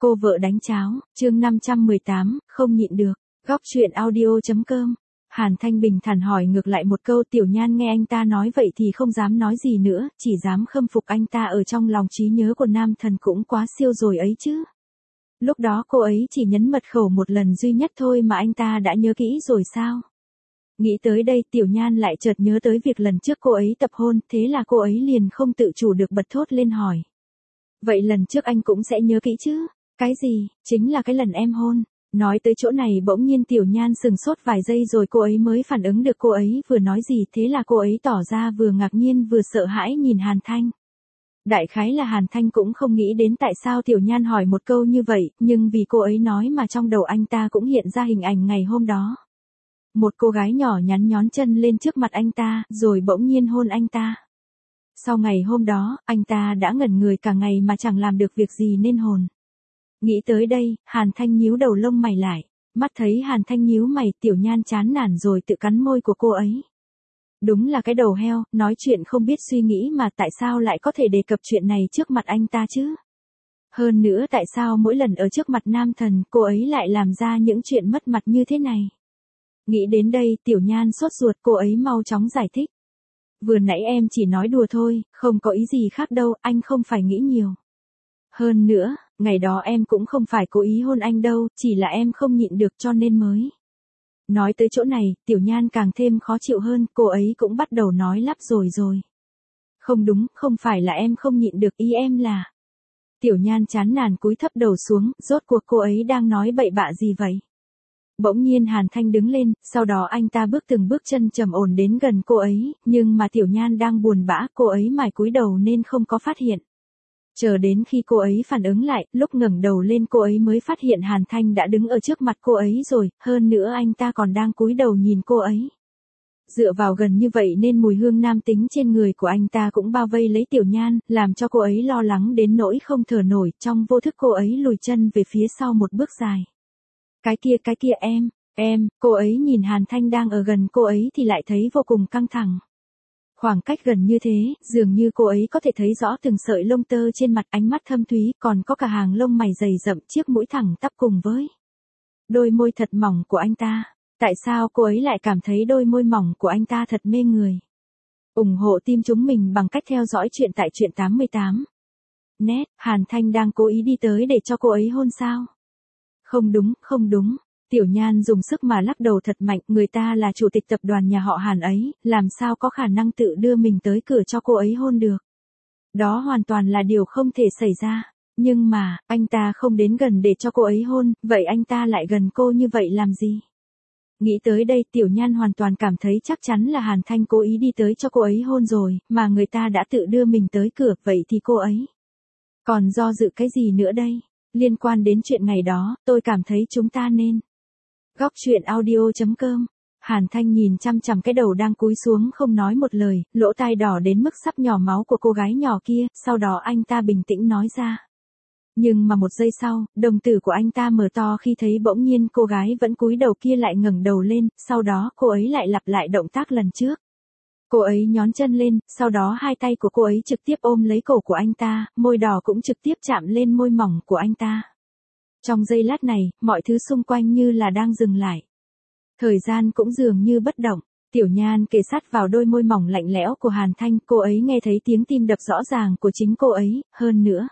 Cô vợ đánh cháo, chương 518, không nhịn được. Góc truyện audio.com. Hàn Thanh bình thản hỏi ngược lại một câu. Tiểu Nhan nghe anh ta nói vậy thì không dám nói gì nữa, chỉ dám khâm phục anh ta ở trong lòng trí nhớ của nam thần cũng quá siêu rồi ấy chứ. Lúc đó cô ấy chỉ nhấn mật khẩu một lần duy nhất thôi mà anh ta đã nhớ kỹ rồi sao? Nghĩ tới đây Tiểu Nhan lại chợt nhớ tới việc lần trước cô ấy tập hôn, thế là cô ấy liền không tự chủ được bật thốt lên hỏi. Vậy lần trước anh cũng sẽ nhớ kỹ chứ? Cái gì? Chính là cái lần em hôn. Nói tới chỗ này bỗng nhiên Tiểu Nhan sừng sốt vài giây rồi cô ấy mới phản ứng được cô ấy vừa nói gì, thế là cô ấy tỏ ra vừa ngạc nhiên vừa sợ hãi nhìn Hàn Thanh. Đại khái là Hàn Thanh cũng không nghĩ đến tại sao Tiểu Nhan hỏi một câu như vậy, nhưng vì cô ấy nói mà trong đầu anh ta cũng hiện ra hình ảnh ngày hôm đó. Một cô gái nhỏ nhắn nhón chân lên trước mặt anh ta, rồi bỗng nhiên hôn anh ta. Sau ngày hôm đó, anh ta đã ngẩn người cả ngày mà chẳng làm được việc gì nên hồn. Nghĩ tới đây, Hàn Thanh nhíu đầu lông mày lại. Mắt thấy Hàn Thanh nhíu mày, Tiểu Nhan chán nản rồi tự cắn môi của cô ấy. Đúng là cái đầu heo, nói chuyện không biết suy nghĩ mà tại sao lại có thể đề cập chuyện này trước mặt anh ta chứ? Hơn nữa tại sao mỗi lần ở trước mặt nam thần cô ấy lại làm ra những chuyện mất mặt như thế này? Nghĩ đến đây Tiểu Nhan sốt ruột, cô ấy mau chóng giải thích. Vừa nãy em chỉ nói đùa thôi, không có ý gì khác đâu, anh không phải nghĩ nhiều. Hơn nữa, ngày đó em cũng không phải cố ý hôn anh đâu, chỉ là em không nhịn được cho nên mới. Nói tới chỗ này, Tiểu Nhan càng thêm khó chịu hơn, cô ấy cũng bắt đầu nói lắp rồi. Không đúng, không phải là em không nhịn được, ý em là. Tiểu Nhan chán nản cúi thấp đầu xuống, rốt cuộc cô ấy đang nói bậy bạ gì vậy? Bỗng nhiên Hàn Thanh đứng lên, sau đó anh ta bước từng bước chân trầm ổn đến gần cô ấy, nhưng mà Tiểu Nhan đang buồn bã, cô ấy mải cúi đầu nên không có phát hiện. Chờ đến khi cô ấy phản ứng lại, lúc ngẩng đầu lên cô ấy mới phát hiện Hàn Thanh đã đứng ở trước mặt cô ấy rồi, hơn nữa anh ta còn đang cúi đầu nhìn cô ấy. Dựa vào gần như vậy nên mùi hương nam tính trên người của anh ta cũng bao vây lấy Tiểu Nhan, làm cho cô ấy lo lắng đến nỗi không thở nổi, trong vô thức cô ấy lùi chân về phía sau một bước dài. Cái kia em, cô ấy nhìn Hàn Thanh đang ở gần cô ấy thì lại thấy vô cùng căng thẳng. Khoảng cách gần như thế, dường như cô ấy có thể thấy rõ từng sợi lông tơ trên mặt, ánh mắt thâm thúy, còn có cả hàng lông mày dày rậm, chiếc mũi thẳng tắp cùng với đôi môi thật mỏng của anh ta. Tại sao cô ấy lại cảm thấy đôi môi mỏng của anh ta thật mê người? Ủng hộ team chúng mình bằng cách theo dõi chuyện tại truyện 88. Nét, Hàn Thanh đang cố ý đi tới để cho cô ấy hôn sao? Không đúng. Tiểu Nhan dùng sức mà lắc đầu thật mạnh, người ta là chủ tịch tập đoàn nhà họ Hàn ấy, làm sao có khả năng tự đưa mình tới cửa cho cô ấy hôn được. Đó hoàn toàn là điều không thể xảy ra. Nhưng mà, anh ta không đến gần để cho cô ấy hôn, vậy anh ta lại gần cô như vậy làm gì? Nghĩ tới đây Tiểu Nhan hoàn toàn cảm thấy chắc chắn là Hàn Thanh cố ý đi tới cho cô ấy hôn rồi, mà người ta đã tự đưa mình tới cửa, vậy thì cô ấy còn do dự cái gì nữa đây? Liên quan đến chuyện ngày đó, tôi cảm thấy chúng ta nên. Góc truyện audio.com. Hàn Thanh nhìn chăm chằm cái đầu đang cúi xuống không nói một lời, lỗ tai đỏ đến mức sắp nhỏ máu của cô gái nhỏ kia, sau đó anh ta bình tĩnh nói ra. Nhưng mà một giây sau, đồng tử của anh ta mở to khi thấy bỗng nhiên cô gái vẫn cúi đầu kia lại ngẩng đầu lên, sau đó cô ấy lại lặp lại động tác lần trước. Cô ấy nhón chân lên, sau đó hai tay của cô ấy trực tiếp ôm lấy cổ của anh ta, môi đỏ cũng trực tiếp chạm lên môi mỏng của anh ta. Trong giây lát này, mọi thứ xung quanh như là đang dừng lại. Thời gian cũng dường như bất động. Tiểu Nhan kề sát vào đôi môi mỏng lạnh lẽo của Hàn Thanh, cô ấy nghe thấy tiếng tim đập rõ ràng của chính cô ấy, hơn nữa.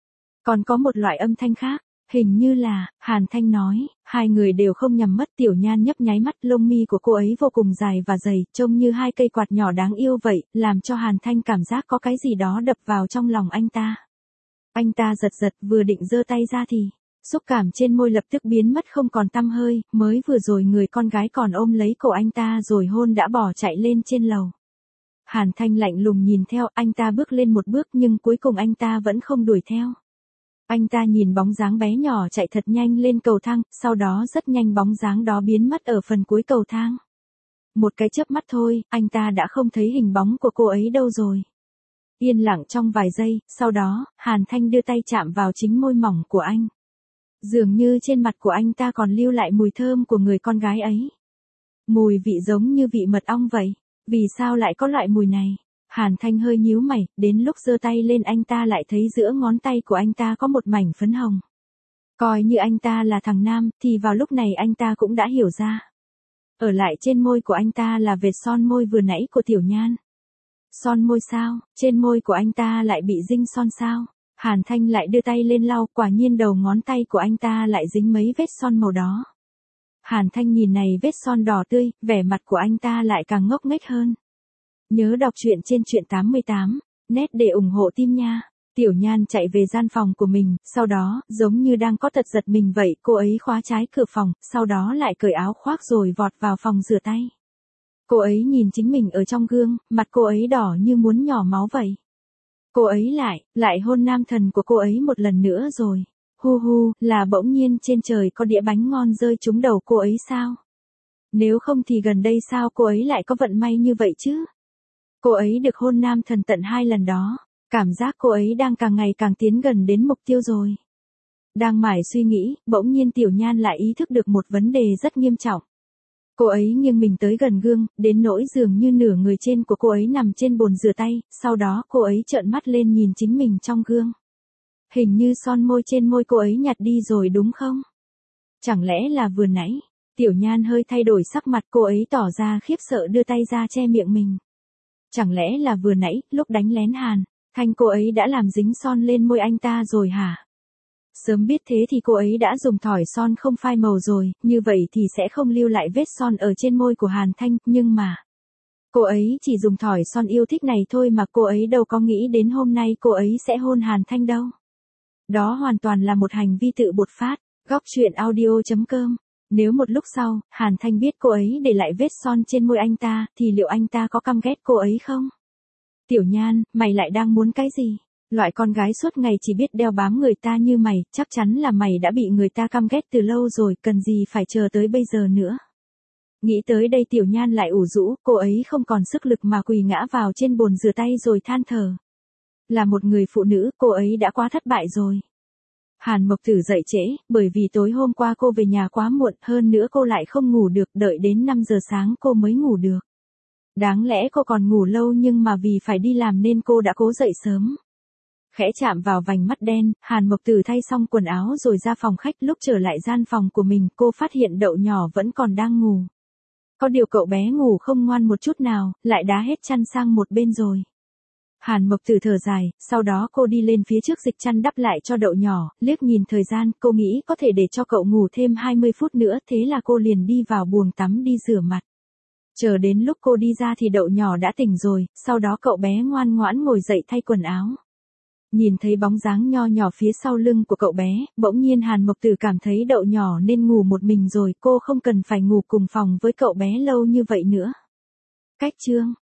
Còn có một loại âm thanh khác, hình như là, Hàn Thanh nói, hai người đều không nhắm mắt. Tiểu Nhan nhấp nháy mắt, lông mi của cô ấy vô cùng dài và dày, trông như hai cây quạt nhỏ đáng yêu vậy, làm cho Hàn Thanh cảm giác có cái gì đó đập vào trong lòng anh ta. Anh ta giật vừa định giơ tay ra thì, xúc cảm trên môi lập tức biến mất không còn tăm hơi, mới vừa rồi người con gái còn ôm lấy cổ anh ta rồi hôn đã bỏ chạy lên trên lầu. Hàn Thanh lạnh lùng nhìn theo, anh ta bước lên một bước nhưng cuối cùng anh ta vẫn không đuổi theo. Anh ta nhìn bóng dáng bé nhỏ chạy thật nhanh lên cầu thang, sau đó rất nhanh bóng dáng đó biến mất ở phần cuối cầu thang. Một cái chớp mắt thôi, anh ta đã không thấy hình bóng của cô ấy đâu rồi. Yên lặng trong vài giây, sau đó, Hàn Thanh đưa tay chạm vào chính môi mỏng của anh. Dường như trên mặt của anh ta còn lưu lại mùi thơm của người con gái ấy. Mùi vị giống như vị mật ong vậy. Vì sao lại có loại mùi này? Hàn Thanh hơi nhíu mày, đến lúc giơ tay lên anh ta lại thấy giữa ngón tay của anh ta có một mảnh phấn hồng. Coi như anh ta là thằng nam, thì vào lúc này anh ta cũng đã hiểu ra. Ở lại trên môi của anh ta là vệt son môi vừa nãy của Tiểu Nhan. Son môi sao, trên môi của anh ta lại bị dinh son sao? Hàn Thanh lại đưa tay lên lau, quả nhiên đầu ngón tay của anh ta lại dính mấy vết son màu đó. Hàn Thanh nhìn này vết son đỏ tươi, vẻ mặt của anh ta lại càng ngốc nghếch hơn. Nhớ đọc truyện trên truyện 88, net để ủng hộ team nha. Tiểu Nhan chạy về gian phòng của mình, sau đó, giống như đang có tật giật mình vậy, cô ấy khóa trái cửa phòng, sau đó lại cởi áo khoác rồi vọt vào phòng rửa tay. Cô ấy nhìn chính mình ở trong gương, mặt cô ấy đỏ như muốn nhỏ máu vậy. Cô ấy lại hôn nam thần của cô ấy một lần nữa rồi. Hu hu, là bỗng nhiên trên trời có đĩa bánh ngon rơi trúng đầu cô ấy sao? Nếu không thì gần đây sao cô ấy lại có vận may như vậy chứ? Cô ấy được hôn nam thần tận 2 lần đó. Cảm giác cô ấy đang càng ngày càng tiến gần đến mục tiêu rồi. Đang mải suy nghĩ, bỗng nhiên Tiểu Nhan lại ý thức được một vấn đề rất nghiêm trọng. Cô ấy nghiêng mình tới gần gương, đến nỗi dường như nửa người trên của cô ấy nằm trên bồn rửa tay, sau đó cô ấy trợn mắt lên nhìn chính mình trong gương. Hình như son môi trên môi cô ấy nhạt đi rồi đúng không? Chẳng lẽ là vừa nãy? Tiểu Nhan hơi thay đổi sắc mặt, cô ấy tỏ ra khiếp sợ đưa tay ra che miệng mình. Chẳng lẽ là vừa nãy, lúc đánh lén Hàn Thanh cô ấy đã làm dính son lên môi anh ta rồi hả? Sớm biết thế thì cô ấy đã dùng thỏi son không phai màu rồi, như vậy thì sẽ không lưu lại vết son ở trên môi của Hàn Thanh, nhưng mà cô ấy chỉ dùng thỏi son yêu thích này thôi mà cô ấy đâu có nghĩ đến hôm nay cô ấy sẽ hôn Hàn Thanh đâu. Đó hoàn toàn là một hành vi tự bột phát. Góc truyện audio.com. Nếu một lúc sau, Hàn Thanh biết cô ấy để lại vết son trên môi anh ta, thì liệu anh ta có căm ghét cô ấy không? Tiểu Nhan, mày lại đang muốn cái gì? Loại con gái suốt ngày chỉ biết đeo bám người ta như mày, chắc chắn là mày đã bị người ta căm ghét từ lâu rồi, cần gì phải chờ tới bây giờ nữa. Nghĩ tới đây Tiểu Nhan lại ủ rũ, cô ấy không còn sức lực mà quỳ ngã vào trên bồn rửa tay rồi than thở. Là một người phụ nữ, cô ấy đã quá thất bại rồi. Hàn Mộc Tử dậy trễ, bởi vì tối hôm qua cô về nhà quá muộn, hơn nữa cô lại không ngủ được, đợi đến 5 giờ sáng cô mới ngủ được. Đáng lẽ cô còn ngủ lâu nhưng mà vì phải đi làm nên cô đã cố dậy sớm. Khẽ chạm vào vành mắt đen, Hàn Mộc Tử thay xong quần áo rồi ra phòng khách, lúc trở lại gian phòng của mình, cô phát hiện Đậu Nhỏ vẫn còn đang ngủ. Có điều cậu bé ngủ không ngoan một chút nào, lại đá hết chăn sang một bên rồi. Hàn Mộc Tử thở dài, sau đó cô đi lên phía trước dịch chăn đắp lại cho Đậu Nhỏ, liếc nhìn thời gian, cô nghĩ có thể để cho cậu ngủ thêm 20 phút nữa, thế là cô liền đi vào buồng tắm đi rửa mặt. Chờ đến lúc cô đi ra thì Đậu Nhỏ đã tỉnh rồi, sau đó cậu bé ngoan ngoãn ngồi dậy thay quần áo. Nhìn thấy bóng dáng nho nhỏ phía sau lưng của cậu bé, bỗng nhiên Hàn Mộc Tử cảm thấy Đậu Nhỏ nên ngủ một mình rồi, cô không cần phải ngủ cùng phòng với cậu bé lâu như vậy nữa. Cách chương